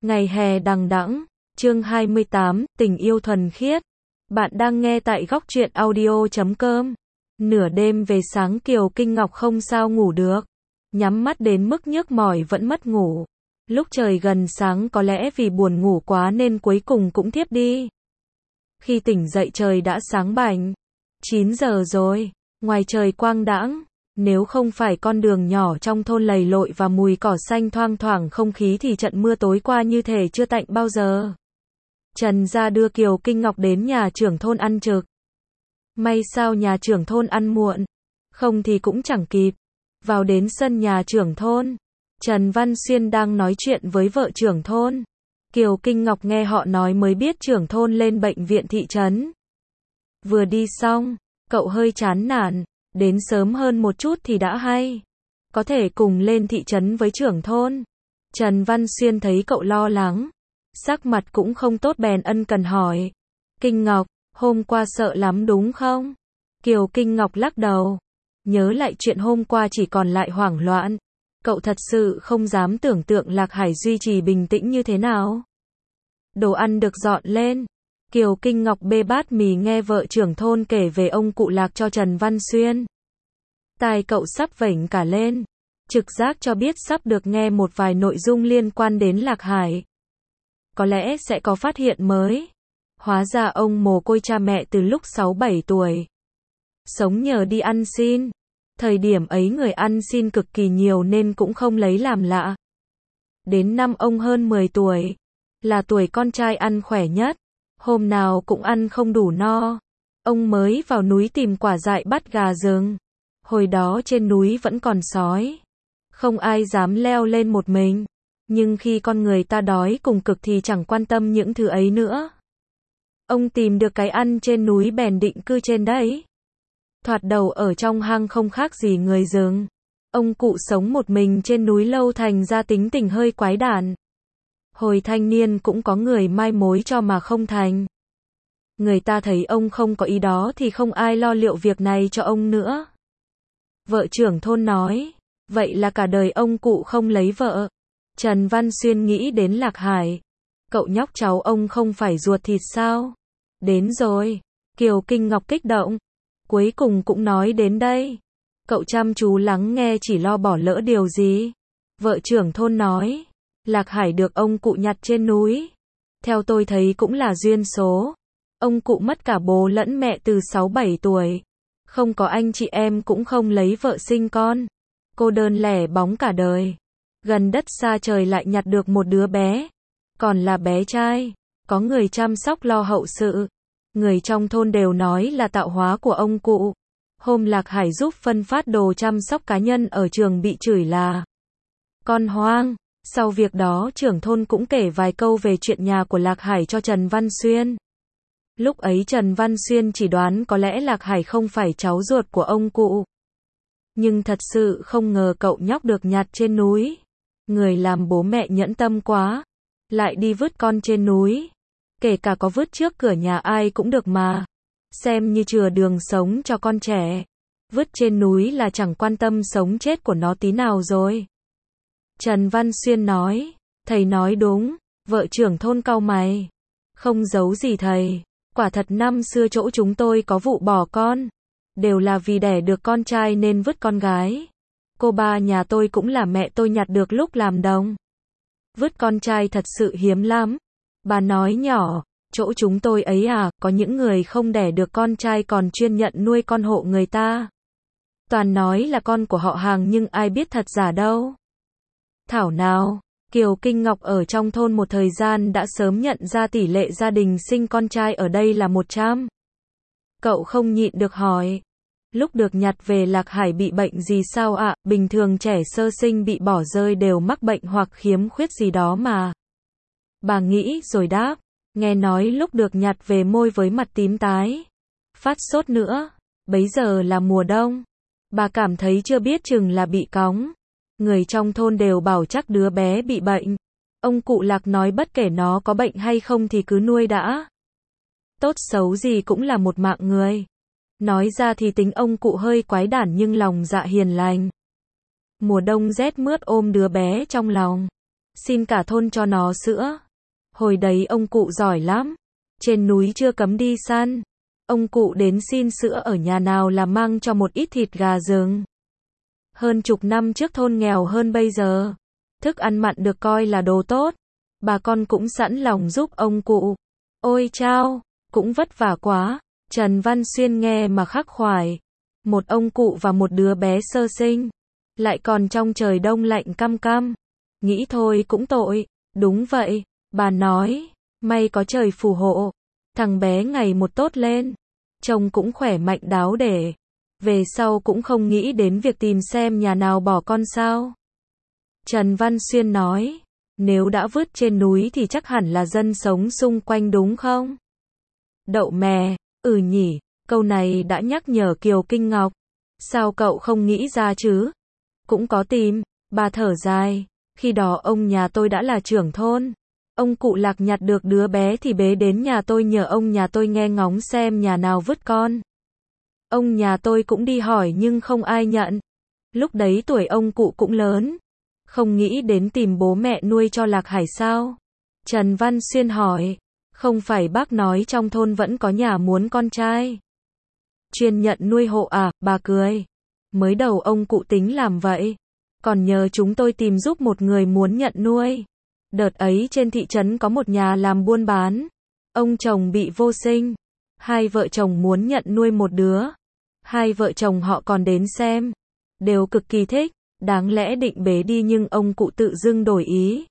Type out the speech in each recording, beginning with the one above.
Ngày hè đằng đẵng, chương 28, tình yêu thuần khiết. Bạn đang nghe tại góc truyện audio.com. Nửa đêm về sáng Kiều Kinh Ngọc không sao ngủ được. Nhắm mắt đến mức nhức mỏi vẫn mất ngủ. Lúc trời gần sáng có lẽ vì buồn ngủ quá nên cuối cùng cũng thiếp đi. Khi tỉnh dậy trời đã sáng bảnh. 9 giờ rồi, ngoài trời quang đãng. Nếu không phải con đường nhỏ trong thôn lầy lội và mùi cỏ xanh thoang thoảng không khí thì trận mưa tối qua như thể chưa tạnh bao giờ. Trần ra đưa Kiều Kinh Ngọc đến nhà trưởng thôn ăn trực. May sao nhà trưởng thôn ăn muộn, không thì cũng chẳng kịp. Vào đến sân nhà trưởng thôn, Trần Văn Xuyên đang nói chuyện với vợ trưởng thôn. Kiều Kinh Ngọc nghe họ nói mới biết trưởng thôn lên bệnh viện thị trấn. Vừa đi xong, cậu hơi chán nản. Đến sớm hơn một chút thì đã hay. Có thể cùng lên thị trấn với trưởng thôn. Trần Văn Xuyên thấy cậu lo lắng. Sắc mặt cũng không tốt bèn ân cần hỏi. Kinh Ngọc, hôm qua sợ lắm đúng không? Kiều Kinh Ngọc lắc đầu. Nhớ lại chuyện hôm qua chỉ còn lại hoảng loạn. Cậu thật sự không dám tưởng tượng Lạc Hải duy trì bình tĩnh như thế nào. Đồ ăn được dọn lên. Kiều Kinh Ngọc bê bát mì nghe vợ trưởng thôn kể về ông cụ Lạc cho Trần Văn Xuyên. Tai cậu sắp vểnh cả lên. Trực giác cho biết sắp được nghe một vài nội dung liên quan đến Lạc Hải. Có lẽ sẽ có phát hiện mới. Hóa ra ông mồ côi cha mẹ từ lúc 6-7 tuổi. Sống nhờ đi ăn xin. Thời điểm ấy người ăn xin cực kỳ nhiều nên cũng không lấy làm lạ. Đến năm ông hơn 10 tuổi. Là tuổi con trai ăn khỏe nhất. Hôm nào cũng ăn không đủ no. Ông mới vào núi tìm quả dại bắt gà rừng. Hồi đó trên núi vẫn còn sói. Không ai dám leo lên một mình. Nhưng khi con người ta đói cùng cực thì chẳng quan tâm những thứ ấy nữa. Ông tìm được cái ăn trên núi bèn định cư trên đấy. Thoạt đầu ở trong hang không khác gì người rừng. Ông cụ sống một mình trên núi lâu thành ra tính tình hơi quái đản. Hồi thanh niên cũng có người mai mối cho mà không thành. Người ta thấy ông không có ý đó thì không ai lo liệu việc này cho ông nữa. Vợ trưởng thôn nói, vậy là cả đời ông cụ không lấy vợ. Trần Văn Xuyên nghĩ đến Lạc Hải. Cậu nhóc cháu ông không phải ruột thịt sao? Đến rồi. Kiều Kinh Ngọc kích động. Cuối cùng cũng nói đến đây. Cậu chăm chú lắng nghe chỉ lo bỏ lỡ điều gì. Vợ trưởng thôn nói. Lạc Hải được ông cụ nhặt trên núi. Theo tôi thấy cũng là duyên số. Ông cụ mất cả bố lẫn mẹ từ 6-7 tuổi. Không có anh chị em cũng không lấy vợ sinh con. Cô đơn lẻ bóng cả đời. Gần đất xa trời lại nhặt được một đứa bé. Còn là bé trai. Có người chăm sóc lo hậu sự. Người trong thôn đều nói là tạo hóa của ông cụ. Hôm Lạc Hải giúp phân phát đồ chăm sóc cá nhân ở trường bị chửi là con hoang. Sau việc đó trưởng thôn cũng kể vài câu về chuyện nhà của Lạc Hải cho Trần Văn Xuyên. Lúc ấy Trần Văn Xuyên chỉ đoán có lẽ Lạc Hải không phải cháu ruột của ông cụ. Nhưng thật sự không ngờ cậu nhóc được nhặt trên núi. Người làm bố mẹ nhẫn tâm quá. Lại đi vứt con trên núi. Kể cả có vứt trước cửa nhà ai cũng được mà. Xem như chừa đường sống cho con trẻ. Vứt trên núi là chẳng quan tâm sống chết của nó tí nào rồi. Trần Văn Xuyên nói, thầy nói đúng, vợ trưởng thôn cau mày. Không giấu gì thầy, quả thật năm xưa chỗ chúng tôi có vụ bỏ con. Đều là vì đẻ được con trai nên vứt con gái. Cô ba nhà tôi cũng là mẹ tôi nhặt được lúc làm đồng. Vứt con trai thật sự hiếm lắm. Bà nói nhỏ, chỗ chúng tôi ấy à, có những người không đẻ được con trai còn chuyên nhận nuôi con hộ người ta. Toàn nói là con của họ hàng nhưng ai biết thật giả đâu. Thảo nào, Kiều Kinh Ngọc ở trong thôn một thời gian đã sớm nhận ra tỷ lệ gia đình sinh con trai ở đây là 100. Cậu không nhịn được hỏi. Lúc được nhặt về Lạc Hải bị bệnh gì sao ạ? Bình thường trẻ sơ sinh bị bỏ rơi đều mắc bệnh hoặc khiếm khuyết gì đó mà. Bà nghĩ rồi đáp. Nghe nói lúc được nhặt về môi với mặt tím tái. Phát sốt nữa. Bấy giờ là mùa đông. Bà cảm thấy chưa biết chừng là bị cóng. Người trong thôn đều bảo chắc đứa bé bị bệnh. Ông cụ Lạc nói bất kể nó có bệnh hay không thì cứ nuôi đã. Tốt xấu gì cũng là một mạng người. Nói ra thì tính ông cụ hơi quái đản nhưng lòng dạ hiền lành. Mùa đông rét mướt ôm đứa bé trong lòng. xin cả thôn cho nó sữa. Hồi đấy ông cụ giỏi lắm. Trên núi chưa cấm đi săn. Ông cụ đến xin sữa ở nhà nào là mang cho một ít thịt gà rừng. Hơn chục năm trước thôn nghèo hơn bây giờ. Thức ăn mặn được coi là đồ tốt. Bà con cũng sẵn lòng giúp ông cụ. Ôi chao, cũng vất vả quá. Trần Văn Xuyên nghe mà khắc khoải. Một ông cụ và một đứa bé sơ sinh. Lại còn trong trời đông lạnh căm căm. Nghĩ thôi cũng tội. Đúng vậy, bà nói. May có trời phù hộ. Thằng bé ngày một tốt lên. Trông cũng khỏe mạnh đáo để. Về sau cũng không nghĩ đến việc tìm xem nhà nào bỏ con sao. Trần Văn Xuyên nói. Nếu đã vứt trên núi thì chắc hẳn là dân sống xung quanh đúng không? Đậu mè, nhỉ, câu này đã nhắc nhở Kiều Kinh Ngọc. Sao cậu không nghĩ ra chứ? Cũng có tìm, bà thở dài. Khi đó ông nhà tôi đã là trưởng thôn. Ông cụ Lạc nhặt được đứa bé thì bế đến nhà tôi nhờ ông nhà tôi nghe ngóng xem nhà nào vứt con. Ông nhà tôi cũng đi hỏi nhưng không ai nhận. Lúc đấy tuổi ông cụ cũng lớn. Không nghĩ đến tìm bố mẹ nuôi cho Lạc Hải sao? Trần Văn Xuyên hỏi. Không phải bác nói trong thôn vẫn có nhà muốn con trai chuyên nhận nuôi hộ à? Bà cười. Mới đầu ông cụ tính làm vậy. Còn nhờ chúng tôi tìm giúp một người muốn nhận nuôi. Đợt ấy trên thị trấn có một nhà làm buôn bán. Ông chồng bị vô sinh. Hai vợ chồng muốn nhận nuôi một đứa. Hai vợ chồng họ còn đến xem. Đều cực kỳ thích. Đáng lẽ định bế đi nhưng ông cụ tự dưng đổi ý.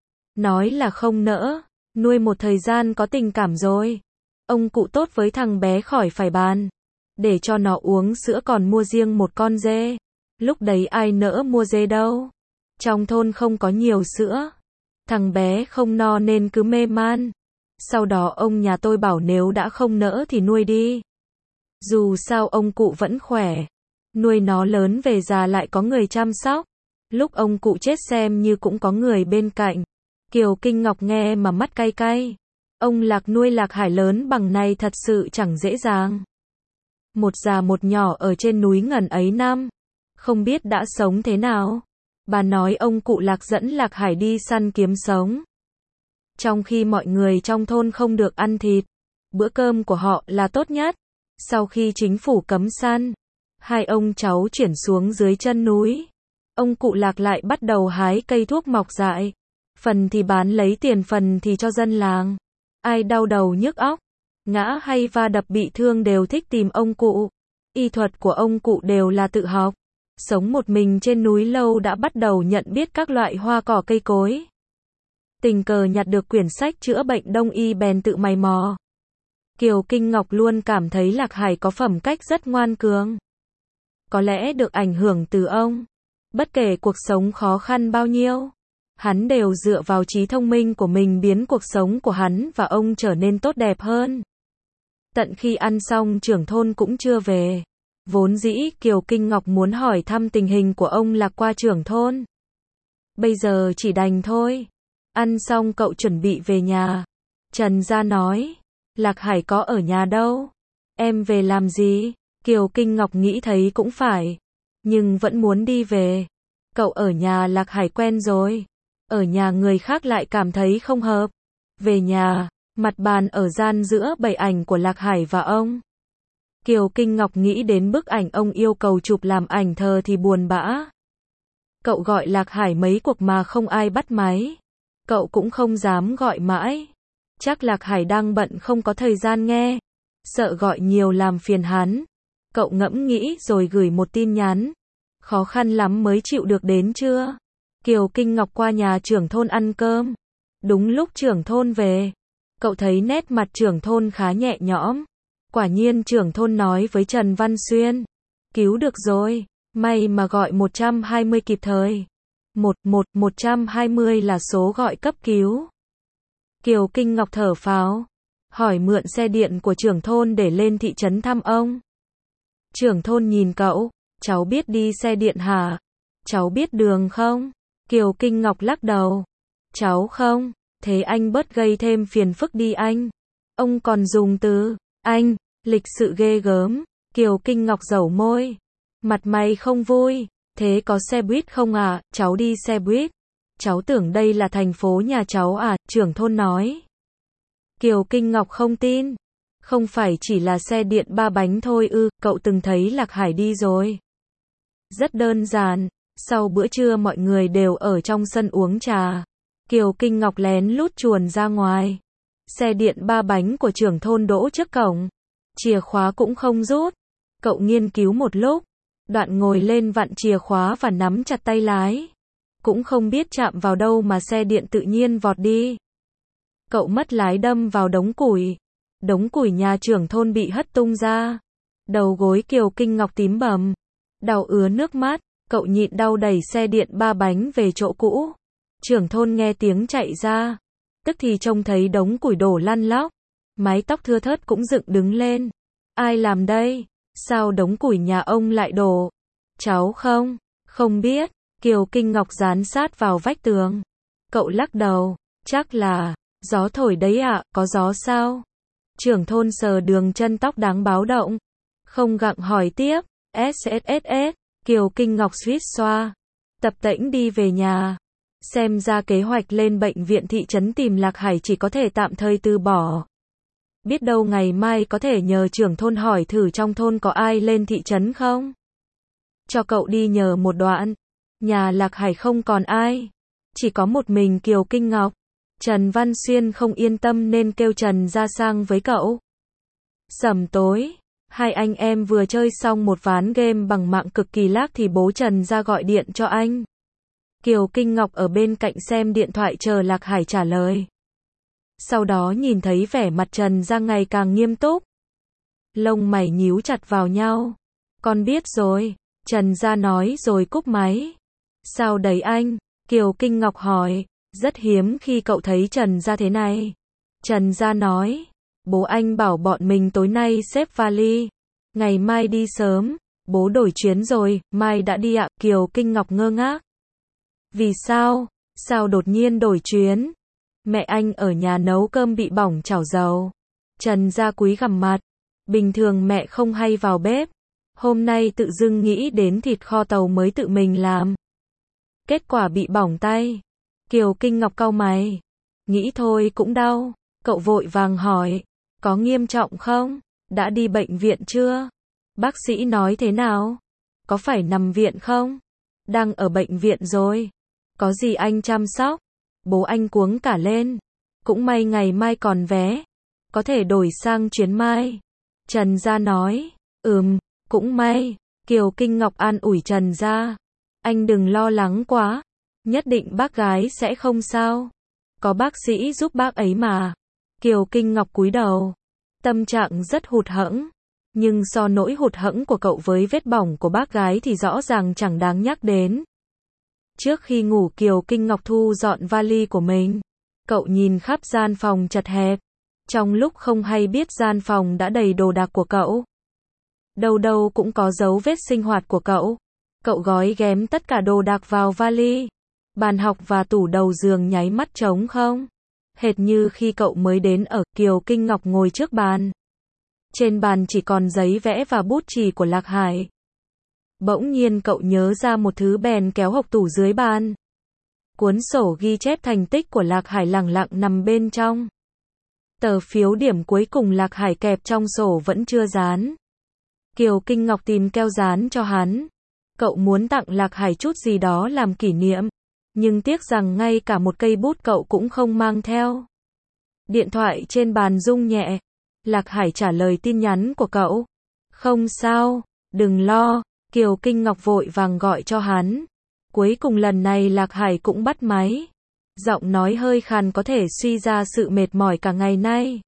Nói là không nỡ. Nuôi một thời gian có tình cảm rồi. Ông cụ tốt với thằng bé khỏi phải bàn. Để cho nó uống sữa còn mua riêng một con dê. Lúc đấy ai nỡ mua dê đâu. Trong thôn không có nhiều sữa. Thằng bé không no nên cứ mê man. Sau đó ông nhà tôi bảo nếu đã không nỡ thì nuôi đi. Dù sao ông cụ vẫn khỏe. Nuôi nó lớn về già lại có người chăm sóc. Lúc ông cụ chết xem như cũng có người bên cạnh. Kiều Kinh Ngọc nghe mà mắt cay cay. Ông Lạc nuôi Lạc Hải lớn bằng này thật sự chẳng dễ dàng. Một già một nhỏ ở trên núi ngần ấy năm. Không biết đã sống thế nào. Bà nói ông cụ Lạc dẫn Lạc Hải đi săn kiếm sống. Trong khi mọi người trong thôn không được ăn thịt. Bữa cơm của họ là tốt nhất. Sau khi chính phủ cấm săn. Hai ông cháu chuyển xuống dưới chân núi. Ông cụ Lạc lại bắt đầu hái cây thuốc mọc dại. Phần thì bán lấy tiền, phần thì cho dân làng. Ai đau đầu nhức óc, ngã hay va đập bị thương đều thích tìm ông cụ. Y thuật của ông cụ đều là tự học. Sống một mình trên núi lâu đã bắt đầu nhận biết các loại hoa cỏ cây cối. Tình cờ nhặt được quyển sách chữa bệnh đông y bèn tự mày mò. Kiều Kinh Ngọc luôn cảm thấy Lạc Hải có phẩm cách rất ngoan cường. Có lẽ được ảnh hưởng từ ông. Bất kể cuộc sống khó khăn bao nhiêu, hắn đều dựa vào trí thông minh của mình biến cuộc sống của hắn và ông trở nên tốt đẹp hơn. Tận khi ăn xong trưởng thôn cũng chưa về. Vốn dĩ Kiều Kinh Ngọc muốn hỏi thăm tình hình của ông Lạc qua trưởng thôn. Bây giờ chỉ đành thôi. Ăn xong cậu chuẩn bị về nhà. Trần Gia nói. Lạc Hải có ở nhà đâu. Em về làm gì? Kiều Kinh Ngọc nghĩ thấy cũng phải. Nhưng vẫn muốn đi về. Cậu ở nhà Lạc Hải quen rồi. Ở nhà người khác lại cảm thấy không hợp. Về nhà, mặt bàn ở gian giữa bày ảnh của Lạc Hải và ông. Kiều Kinh Ngọc nghĩ đến bức ảnh ông yêu cầu chụp làm ảnh thờ thì buồn bã. Cậu gọi Lạc Hải mấy cuộc mà không ai bắt máy. Cậu cũng không dám gọi mãi. Chắc Lạc Hải đang bận không có thời gian nghe. Sợ gọi nhiều làm phiền hắn. Cậu ngẫm nghĩ rồi gửi một tin nhắn. Khó khăn lắm mới chịu được đến trưa. Kiều Kinh Ngọc qua nhà trưởng thôn ăn cơm. Đúng lúc trưởng thôn về. Cậu thấy nét mặt trưởng thôn khá nhẹ nhõm. Quả nhiên trưởng thôn nói với Trần Văn Xuyên. Cứu được rồi. May mà gọi 120 kịp thời. 120 là số gọi cấp cứu. Kiều Kinh Ngọc thở phào. Hỏi mượn xe điện của trưởng thôn để lên thị trấn thăm ông. Trưởng thôn nhìn cậu. Cháu biết đi xe điện hả? Cháu biết đường không? Kiều Kinh Ngọc lắc đầu. Cháu không. Thế anh bớt gây thêm phiền phức đi anh. Ông còn dùng từ anh, lịch sự ghê gớm. Kiều Kinh Ngọc dẩu môi. Mặt mày không vui. Thế có xe buýt không à? Cháu đi xe buýt. cháu tưởng đây là thành phố nhà cháu à, trưởng thôn nói. Kiều Kinh Ngọc không tin. Không phải chỉ là xe điện 3 bánh thôi ư, cậu từng thấy Lạc Hải đi rồi. Rất đơn giản, sau bữa trưa mọi người đều ở trong sân uống trà. Kiều Kinh Ngọc lén lút chuồn ra ngoài. Xe điện 3 bánh của trưởng thôn đỗ trước cổng. Chìa khóa cũng không rút. Cậu nghiên cứu một lúc. Đoạn ngồi lên vặn chìa khóa và nắm chặt tay lái. Cũng không biết chạm vào đâu mà xe điện tự nhiên vọt đi. Cậu mất lái đâm vào đống củi. Đống củi nhà trưởng thôn bị hất tung ra. Đầu gối Kiều Kinh Ngọc tím bầm. Đau ứa nước mắt. Cậu nhịn đau đẩy xe điện 3 bánh về chỗ cũ. Trưởng thôn nghe tiếng chạy ra. Tức thì trông thấy đống củi đổ lăn lóc. Mái tóc thưa thớt cũng dựng đứng lên. Ai làm đây? Sao đống củi nhà ông lại đổ? Cháu không biết. Kiều Kinh Ngọc dán sát vào vách tường. Cậu lắc đầu. Chắc là gió thổi đấy ạ, có gió sao? Trưởng thôn sờ đường chân tóc đáng báo động. Không gặng hỏi tiếp. SSSS. Kiều Kinh Ngọc suýt xoa. Tập tễnh đi về nhà. Xem ra kế hoạch lên bệnh viện thị trấn tìm Lạc Hải chỉ có thể tạm thời từ bỏ. Biết đâu ngày mai có thể nhờ trưởng thôn hỏi thử trong thôn có ai lên thị trấn không? Cho cậu đi nhờ một đoạn. Nhà Lạc Hải không còn ai. Chỉ có một mình Kiều Kinh Ngọc. Trần Văn Xuyên không yên tâm nên kêu Trần ra sang với cậu. Sẩm tối. Hai anh em vừa chơi xong một ván game bằng mạng cực kỳ lag thì bố Trần ra gọi điện cho anh. Kiều Kinh Ngọc ở bên cạnh xem điện thoại chờ Lạc Hải trả lời. Sau đó nhìn thấy vẻ mặt Trần ra ngày càng nghiêm túc. Lông mày nhíu chặt vào nhau. Con biết rồi. Trần ra nói rồi cúp máy. Sao đấy anh? Kiều Kinh Ngọc hỏi. Rất hiếm khi cậu thấy Trần ra thế này. Trần ra nói. Bố anh bảo bọn mình tối nay xếp vali. Ngày mai đi sớm. Bố đổi chuyến rồi, mai đã đi ạ. Kiều Kinh Ngọc ngơ ngác. Vì sao? Sao đột nhiên đổi chuyến? Mẹ anh ở nhà nấu cơm bị bỏng chảo dầu. Trần gia cúi gằm mặt. Bình thường mẹ không hay vào bếp. Hôm nay tự dưng nghĩ đến thịt kho tàu mới tự mình làm. Kết quả bị bỏng tay. Kiều Kinh Ngọc cau mày. Nghĩ thôi cũng đau. Cậu vội vàng hỏi. Có nghiêm trọng không? Đã đi bệnh viện chưa? Bác sĩ nói thế nào? Có phải nằm viện không? Đang ở bệnh viện rồi. Có gì anh chăm sóc? Bố anh cuống cả lên. Cũng may ngày mai còn vé. Có thể đổi sang chuyến mai. Trần gia nói. Cũng may. Kiều Kinh Ngọc an ủi Trần gia. Anh đừng lo lắng quá. Nhất định bác gái sẽ không sao. Có bác sĩ giúp bác ấy mà. Kiều Kinh Ngọc cúi đầu. Tâm trạng rất hụt hẫng. Nhưng so nỗi hụt hẫng của cậu với vết bỏng của bác gái thì rõ ràng chẳng đáng nhắc đến. Trước khi ngủ Kiều Kinh Ngọc thu dọn vali của mình. Cậu nhìn khắp gian phòng chật hẹp. Trong lúc không hay biết gian phòng đã đầy đồ đạc của cậu. Đâu đâu cũng có dấu vết sinh hoạt của cậu. Cậu gói ghém tất cả đồ đạc vào vali. Bàn học và tủ đầu giường nháy mắt trống không. Hệt như khi cậu mới đến ở. Kiều Kinh Ngọc ngồi trước bàn. Trên bàn chỉ còn giấy vẽ và bút chì của Lạc Hải. Bỗng nhiên cậu nhớ ra một thứ bèn kéo hộc tủ dưới bàn. Cuốn sổ ghi chép thành tích của Lạc Hải lẳng lặng nằm bên trong. Tờ phiếu điểm cuối cùng Lạc Hải kẹp trong sổ vẫn chưa dán. Kiều Kinh Ngọc tìm keo dán cho hắn. Cậu muốn tặng Lạc Hải chút gì đó làm kỷ niệm. Nhưng tiếc rằng ngay cả một cây bút cậu cũng không mang theo. Điện thoại trên bàn rung nhẹ. Lạc Hải trả lời tin nhắn của cậu. Không sao, đừng lo. Kiều Kinh Ngọc vội vàng gọi cho hắn. Cuối cùng lần này Lạc Hải cũng bắt máy. Giọng nói hơi khàn có thể suy ra sự mệt mỏi cả ngày nay.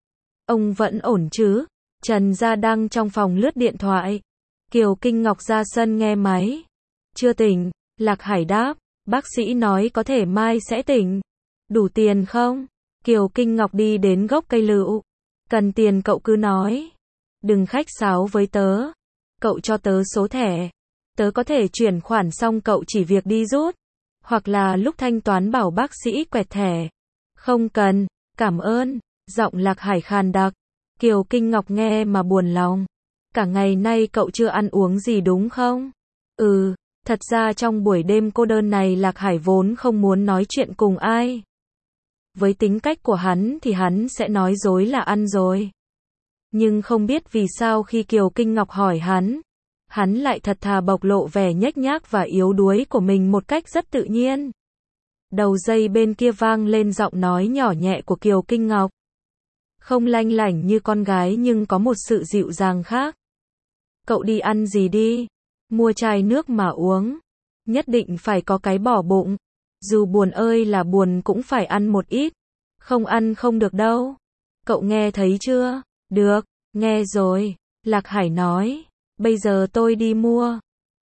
Ông vẫn ổn chứ? Trần gia đang trong phòng lướt điện thoại. Kiều Kinh Ngọc ra sân nghe máy. Chưa tỉnh, Lạc Hải đáp. Bác sĩ nói có thể mai sẽ tỉnh. Đủ tiền không? Kiều Kinh Ngọc đi đến gốc cây lựu. Cần tiền cậu cứ nói. Đừng khách sáo với tớ. Cậu cho tớ số thẻ. Tớ có thể chuyển khoản xong cậu chỉ việc đi rút. Hoặc là lúc thanh toán bảo bác sĩ quẹt thẻ. Không cần, cảm ơn. Giọng Lạc Hải khàn đặc. Kiều Kinh Ngọc nghe mà buồn lòng. Cả ngày nay cậu chưa ăn uống gì đúng không? Thật ra trong buổi đêm cô đơn này Lạc Hải vốn không muốn nói chuyện cùng ai. Với tính cách của hắn thì hắn sẽ nói dối là ăn rồi. Nhưng không biết vì sao khi Kiều Kinh Ngọc hỏi hắn lại thật thà bộc lộ vẻ nhếch nhác và yếu đuối của mình một cách rất tự nhiên. Đầu dây bên kia vang lên giọng nói nhỏ nhẹ của Kiều Kinh Ngọc. Không lanh lảnh như con gái nhưng có một sự dịu dàng khác. Cậu đi ăn gì đi? Mua chai nước mà uống. Nhất định phải có cái bỏ bụng. Dù buồn ơi là buồn cũng phải ăn một ít. Không ăn không được đâu. Cậu nghe thấy chưa? Được, nghe rồi. Lạc Hải nói. Bây giờ tôi đi mua.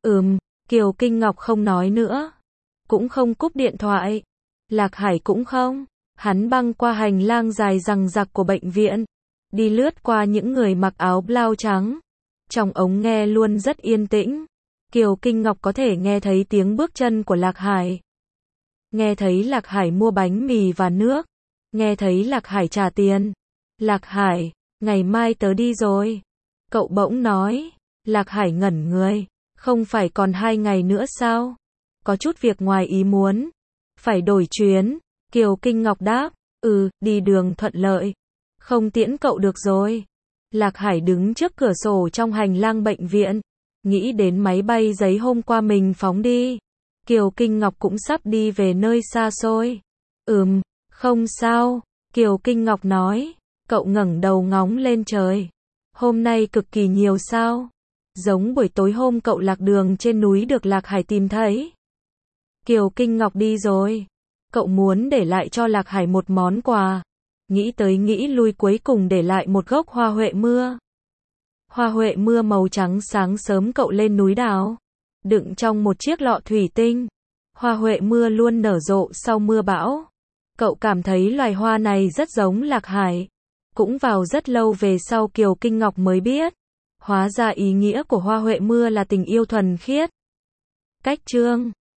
Kiều Kinh Ngọc không nói nữa. Cũng không cúp điện thoại. Lạc Hải cũng không. Hắn băng qua hành lang dài dằng dặc của bệnh viện. Đi lướt qua những người mặc áo blau trắng. Trong ống nghe luôn rất yên tĩnh. Kiều Kinh Ngọc có thể nghe thấy tiếng bước chân của Lạc Hải. Nghe thấy Lạc Hải mua bánh mì và nước. Nghe thấy Lạc Hải trả tiền. Lạc Hải, ngày mai tớ đi rồi. Cậu bỗng nói. Lạc Hải ngẩn người. Không phải còn 2 ngày nữa sao? Có chút việc ngoài ý muốn. Phải đổi chuyến. Kiều Kinh Ngọc đáp. Đi đường thuận lợi. Không tiễn cậu được rồi. Lạc Hải đứng trước cửa sổ trong hành lang bệnh viện. Nghĩ đến máy bay giấy hôm qua mình phóng đi. Kiều Kinh Ngọc cũng sắp đi về nơi xa xôi. Không sao. Kiều Kinh Ngọc nói. Cậu ngẩng đầu ngóng lên trời. Hôm nay cực kỳ nhiều sao? Giống buổi tối hôm cậu lạc đường trên núi được Lạc Hải tìm thấy. Kiều Kinh Ngọc đi rồi. Cậu muốn để lại cho Lạc Hải một món quà. Nghĩ tới nghĩ lui cuối cùng để lại một gốc hoa huệ mưa. Hoa huệ mưa màu trắng sáng sớm cậu lên núi đào. Đựng trong một chiếc lọ thủy tinh. Hoa huệ mưa luôn nở rộ sau mưa bão. Cậu cảm thấy loài hoa này rất giống Lạc Hải. Cũng vào rất lâu về sau Kiều Kinh Ngọc mới biết. Hóa ra ý nghĩa của hoa huệ mưa là tình yêu thuần khiết. Cách chương